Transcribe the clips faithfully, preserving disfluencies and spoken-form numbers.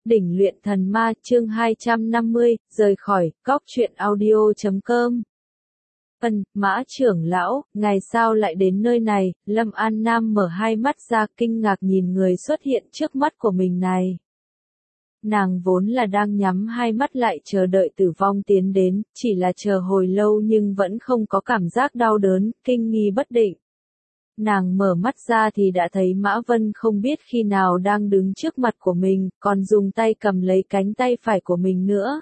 Đỉnh luyện thần ma chương hai trăm năm mươi, rời khỏi, góc truyện audio.com. Ân, Mã trưởng lão, ngài sao lại đến nơi này? Lâm An Nam mở hai mắt ra kinh ngạc nhìn người xuất hiện trước mắt của mình này. Nàng vốn là đang nhắm hai mắt lại chờ đợi tử vong tiến đến, chỉ là chờ hồi lâu nhưng vẫn không có cảm giác đau đớn, kinh nghi bất định. Nàng mở mắt ra thì đã thấy Mã Vân không biết khi nào đang đứng trước mặt của mình, còn dùng tay cầm lấy cánh tay phải của mình nữa.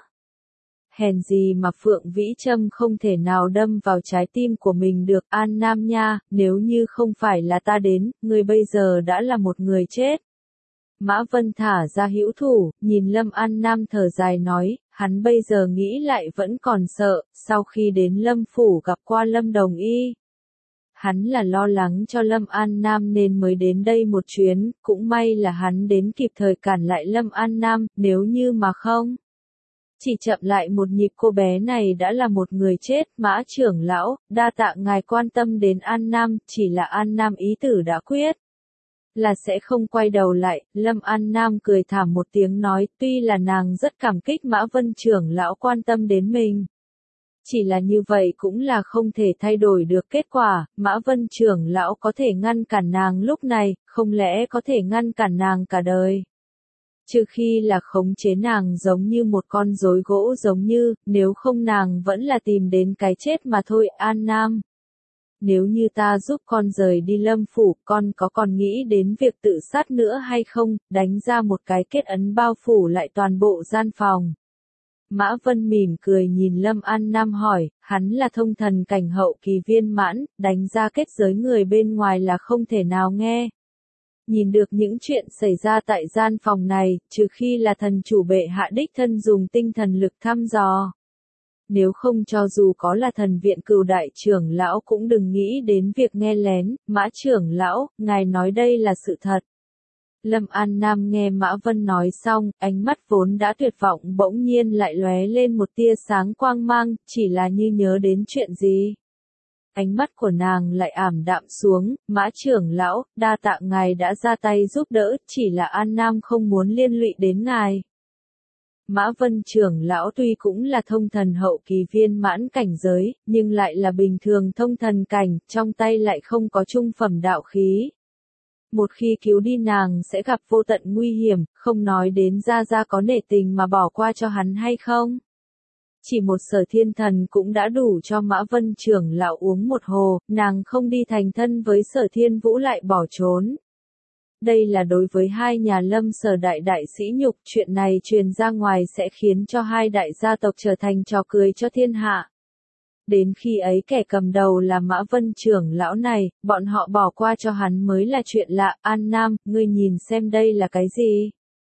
Hèn gì mà Phượng Vĩ Trâm không thể nào đâm vào trái tim của mình được. An Nam nha, nếu như không phải là ta đến, ngươi bây giờ đã là một người chết. Mã Vân thả ra hữu thủ, nhìn Lâm An Nam thở dài nói, hắn bây giờ nghĩ lại vẫn còn sợ, sau khi đến Lâm Phủ gặp qua Lâm Đồng Y. Hắn là lo lắng cho Lâm An Nam nên mới đến đây một chuyến, cũng may là hắn đến kịp thời cản lại Lâm An Nam, nếu như mà không. Chỉ chậm lại một nhịp cô bé này đã là một người chết. Mã trưởng lão, đa tạ ngài quan tâm đến An Nam, chỉ là An Nam ý tử đã quyết. Là sẽ không quay đầu lại. Lâm An Nam cười thảm một tiếng nói, tuy là nàng rất cảm kích Mã Vân trưởng lão quan tâm đến mình. Chỉ là như vậy cũng là không thể thay đổi được kết quả, Mã Vân trưởng lão có thể ngăn cản nàng lúc này, không lẽ có thể ngăn cản nàng cả đời. Trừ khi là khống chế nàng giống như một con rối gỗ giống như, nếu không nàng vẫn là tìm đến cái chết mà thôi. An Nam. Nếu như ta giúp con rời đi Lâm Phủ, con có còn nghĩ đến việc tự sát nữa hay không, đánh ra một cái kết ấn bao phủ lại toàn bộ gian phòng. Mã Vân mỉm cười nhìn Lâm An Nam hỏi, hắn là thông thần cảnh hậu kỳ viên mãn, đánh ra kết giới người bên ngoài là không thể nào nghe. Nhìn được những chuyện xảy ra tại gian phòng này, trừ khi là thần chủ bệ hạ đích thân dùng tinh thần lực thăm dò. Nếu không cho dù có là thần viện Cửu đại trưởng lão cũng đừng nghĩ đến việc nghe lén. Mã trưởng lão, ngài nói đây là sự thật. Lâm An Nam nghe Mã Vân nói xong, ánh mắt vốn đã tuyệt vọng bỗng nhiên lại lóe lên một tia sáng quang mang, chỉ là như nhớ đến chuyện gì. Ánh mắt của nàng lại ảm đạm xuống. Mã trưởng lão, đa tạ ngài đã ra tay giúp đỡ, chỉ là An Nam không muốn liên lụy đến ngài. Mã Vân trưởng lão tuy cũng là thông thần hậu kỳ viên mãn cảnh giới, nhưng lại là bình thường thông thần cảnh, trong tay lại không có trung phẩm đạo khí. Một khi cứu đi nàng sẽ gặp vô tận nguy hiểm, không nói đến Gia Gia có nể tình mà bỏ qua cho hắn hay không. Chỉ một Sở Thiên Thần cũng đã đủ cho Mã Vân trưởng lão uống một hồ, nàng không đi thành thân với Sở Thiên Vũ lại bỏ trốn. Đây là đối với hai nhà Lâm Sở đại đại sĩ nhục, chuyện này truyền ra ngoài sẽ khiến cho hai đại gia tộc trở thành trò cười cho thiên hạ. Đến khi ấy kẻ cầm đầu là Mã Vân trưởng lão này, bọn họ bỏ qua cho hắn mới là chuyện lạ. An Nam, ngươi nhìn xem đây là cái gì?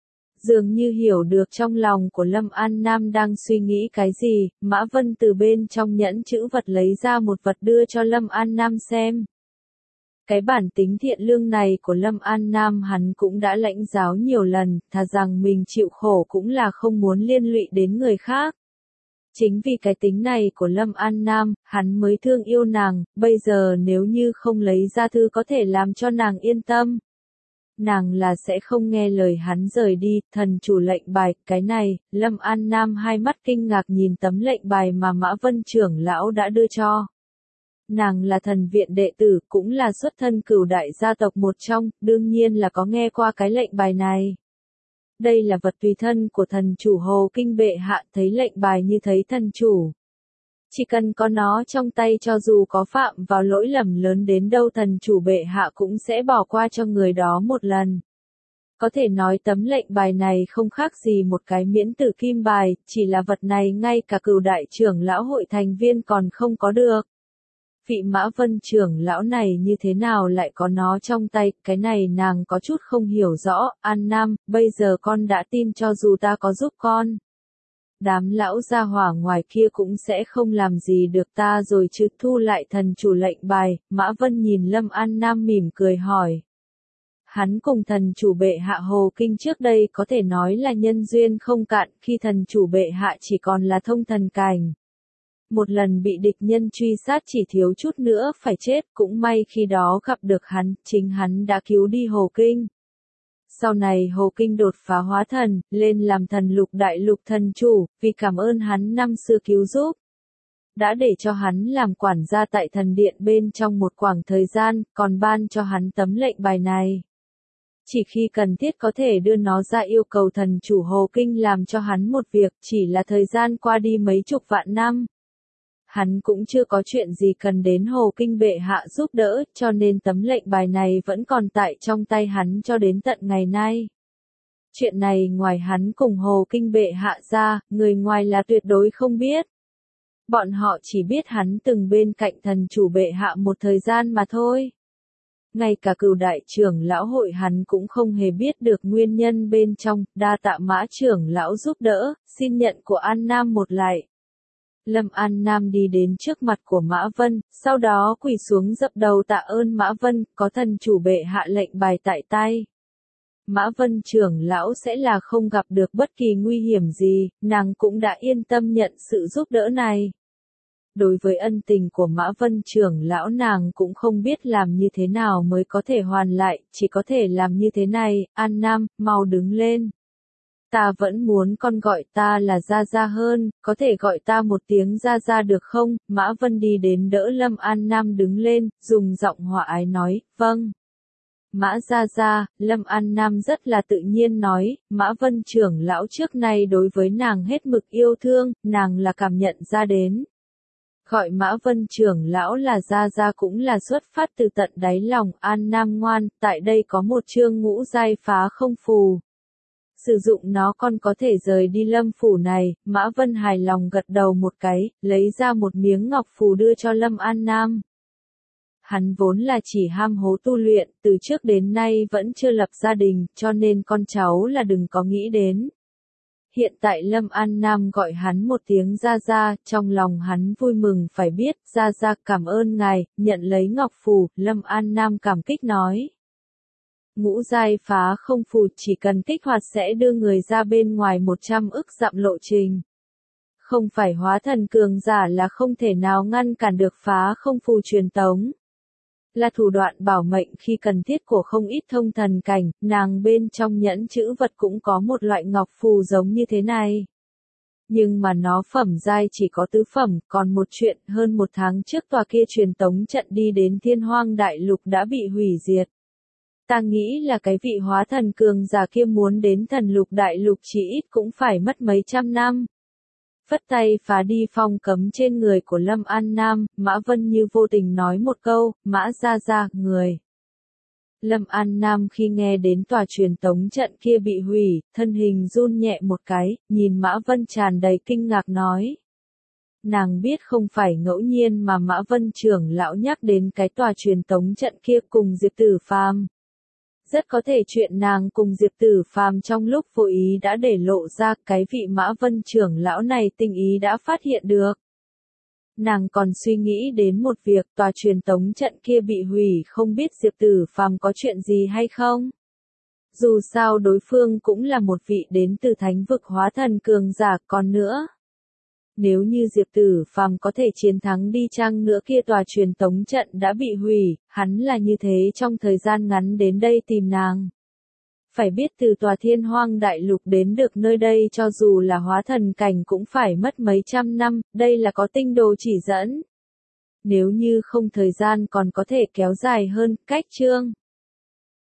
Dường như hiểu được trong lòng của Lâm An Nam đang suy nghĩ cái gì, Mã Vân từ bên trong nhẫn chữ vật lấy ra một vật đưa cho Lâm An Nam xem. Cái bản tính thiện lương này của Lâm An Nam hắn cũng đã lãnh giáo nhiều lần, thà rằng mình chịu khổ cũng là không muốn liên lụy đến người khác. Chính vì cái tính này của Lâm An Nam, hắn mới thương yêu nàng, bây giờ nếu như không lấy ra thư có thể làm cho nàng yên tâm. Nàng là sẽ không nghe lời hắn rời đi. Thần chủ lệnh bài, cái này. Lâm An Nam hai mắt kinh ngạc nhìn tấm lệnh bài mà Mã Vân trưởng lão đã đưa cho. Nàng là thần viện đệ tử, cũng là xuất thân Cửu đại gia tộc một trong, đương nhiên là có nghe qua cái lệnh bài này. Đây là vật tùy thân của thần chủ Hồ Kinh bệ hạ, thấy lệnh bài như thấy thần chủ. Chỉ cần có nó trong tay cho dù có phạm vào lỗi lầm lớn đến đâu thần chủ bệ hạ cũng sẽ bỏ qua cho người đó một lần. Có thể nói tấm lệnh bài này không khác gì một cái miễn tử kim bài, chỉ là vật này ngay cả Cửu đại trưởng lão hội thành viên còn không có được. Vị Mã Vân trưởng lão này như thế nào lại có nó trong tay, cái này nàng có chút không hiểu rõ. An Nam, bây giờ con đã tin cho dù ta có giúp con. Đám lão gia hỏa ngoài kia cũng sẽ không làm gì được ta rồi chứ. Thu lại thần chủ lệnh bài, Mã Vân nhìn Lâm An Nam mỉm cười hỏi. Hắn cùng thần chủ bệ hạ Hồ Kinh trước đây có thể nói là nhân duyên không cạn, khi thần chủ bệ hạ chỉ còn là thông thần cảnh. Một lần bị địch nhân truy sát chỉ thiếu chút nữa phải chết, cũng may khi đó gặp được hắn, chính hắn đã cứu đi Hồ Kinh. Sau này Hồ Kinh đột phá hóa thần, lên làm thần lục đại lục thần chủ, vì cảm ơn hắn năm xưa cứu giúp. Đã để cho hắn làm quản gia tại thần điện bên trong một khoảng thời gian, còn ban cho hắn tấm lệnh bài này. Chỉ khi cần thiết có thể đưa nó ra yêu cầu thần chủ Hồ Kinh làm cho hắn một việc, chỉ là thời gian qua đi mấy chục vạn năm. Hắn cũng chưa có chuyện gì cần đến Hồ Kinh bệ hạ giúp đỡ, cho nên tấm lệnh bài này vẫn còn tại trong tay hắn cho đến tận ngày nay. Chuyện này ngoài hắn cùng Hồ Kinh bệ hạ ra, người ngoài là tuyệt đối không biết. Bọn họ chỉ biết hắn từng bên cạnh thần chủ bệ hạ một thời gian mà thôi. Ngay cả cửu đại trưởng lão hội hắn cũng không hề biết được nguyên nhân bên trong, đa tạ Mã trưởng lão giúp đỡ, xin nhận của An Nam một lại. Lâm An Nam đi đến trước mặt của Mã Vân, sau đó quỳ xuống dập đầu tạ ơn Mã Vân, có thần chủ bệ hạ lệnh bài tại tay. Mã Vân trưởng lão sẽ là không gặp được bất kỳ nguy hiểm gì, nàng cũng đã yên tâm nhận sự giúp đỡ này. Đối với ân tình của Mã Vân trưởng lão nàng cũng không biết làm như thế nào mới có thể hoàn lại, chỉ có thể làm như thế này, An Nam, mau đứng lên. Ta vẫn muốn con gọi ta là Gia Gia hơn, có thể gọi ta một tiếng Gia Gia được không? Mã Vân đi đến đỡ Lâm An Nam đứng lên, dùng giọng hòa ái nói, vâng. Mã Gia Gia, Lâm An Nam rất là tự nhiên nói, Mã Vân trưởng lão trước nay đối với nàng hết mực yêu thương, nàng là cảm nhận ra đến. Gọi Mã Vân trưởng lão là Gia Gia cũng là xuất phát từ tận đáy lòng. An Nam ngoan, tại đây có một chương ngũ giai phá không phù. Sử dụng nó con có thể rời đi lâm phủ này. Mã Vân hài lòng gật đầu một cái, lấy ra một miếng ngọc phù đưa cho Lâm An Nam. Hắn vốn là chỉ ham hố tu luyện, từ trước đến nay vẫn chưa lập gia đình, cho nên con cháu là đừng có nghĩ đến. Hiện tại Lâm An Nam gọi hắn một tiếng Gia Gia, trong lòng hắn vui mừng phải biết, Gia Gia cảm ơn ngài, nhận lấy ngọc phù, Lâm An Nam cảm kích nói. Ngũ giai phá không phù chỉ cần kích hoạt sẽ đưa người ra bên ngoài một trăm ức dặm lộ trình. Không phải hóa thần cường giả là không thể nào ngăn cản được phá không phù truyền tống. Là thủ đoạn bảo mệnh khi cần thiết của không ít thông thần cảnh, nàng bên trong nhẫn chữ vật cũng có một loại ngọc phù giống như thế này. Nhưng mà nó phẩm giai chỉ có tứ phẩm, còn một chuyện hơn một tháng trước tòa kia truyền tống trận đi đến Thiên Hoang Đại Lục đã bị hủy diệt. Ta nghĩ là cái vị hóa thần cường giả kia muốn đến thần lục đại lục chỉ ít cũng phải mất mấy trăm năm. Phất tay phá đi phong cấm trên người của Lâm An Nam, Mã Vân như vô tình nói một câu, Mã Gia Gia, người. Lâm An Nam khi nghe đến tòa truyền tống trận kia bị hủy, thân hình run nhẹ một cái, nhìn Mã Vân tràn đầy kinh ngạc nói. Nàng biết không phải ngẫu nhiên mà Mã Vân trưởng lão nhắc đến cái tòa truyền tống trận kia cùng Diệp Tử Phàm. Rất có thể chuyện nàng cùng Diệp Tử Phàm trong lúc vô ý đã để lộ ra, cái vị Mã Vân trưởng lão này tình ý đã phát hiện được. Nàng còn suy nghĩ đến một việc, tòa truyền tống trận kia bị hủy, không biết Diệp Tử Phàm có chuyện gì hay không. Dù sao đối phương cũng là một vị đến từ thánh vực hóa thần cường giả, còn nữa. Nếu như Diệp Tử Phàm có thể chiến thắng đi chăng nữa kia tòa truyền tống trận đã bị hủy, hắn là như thế trong thời gian ngắn đến đây tìm nàng. Phải biết từ tòa Thiên Hoang Đại Lục đến được nơi đây cho dù là hóa thần cảnh cũng phải mất mấy trăm năm, đây là có tinh đồ chỉ dẫn. Nếu như không thời gian còn có thể kéo dài hơn, cách chương.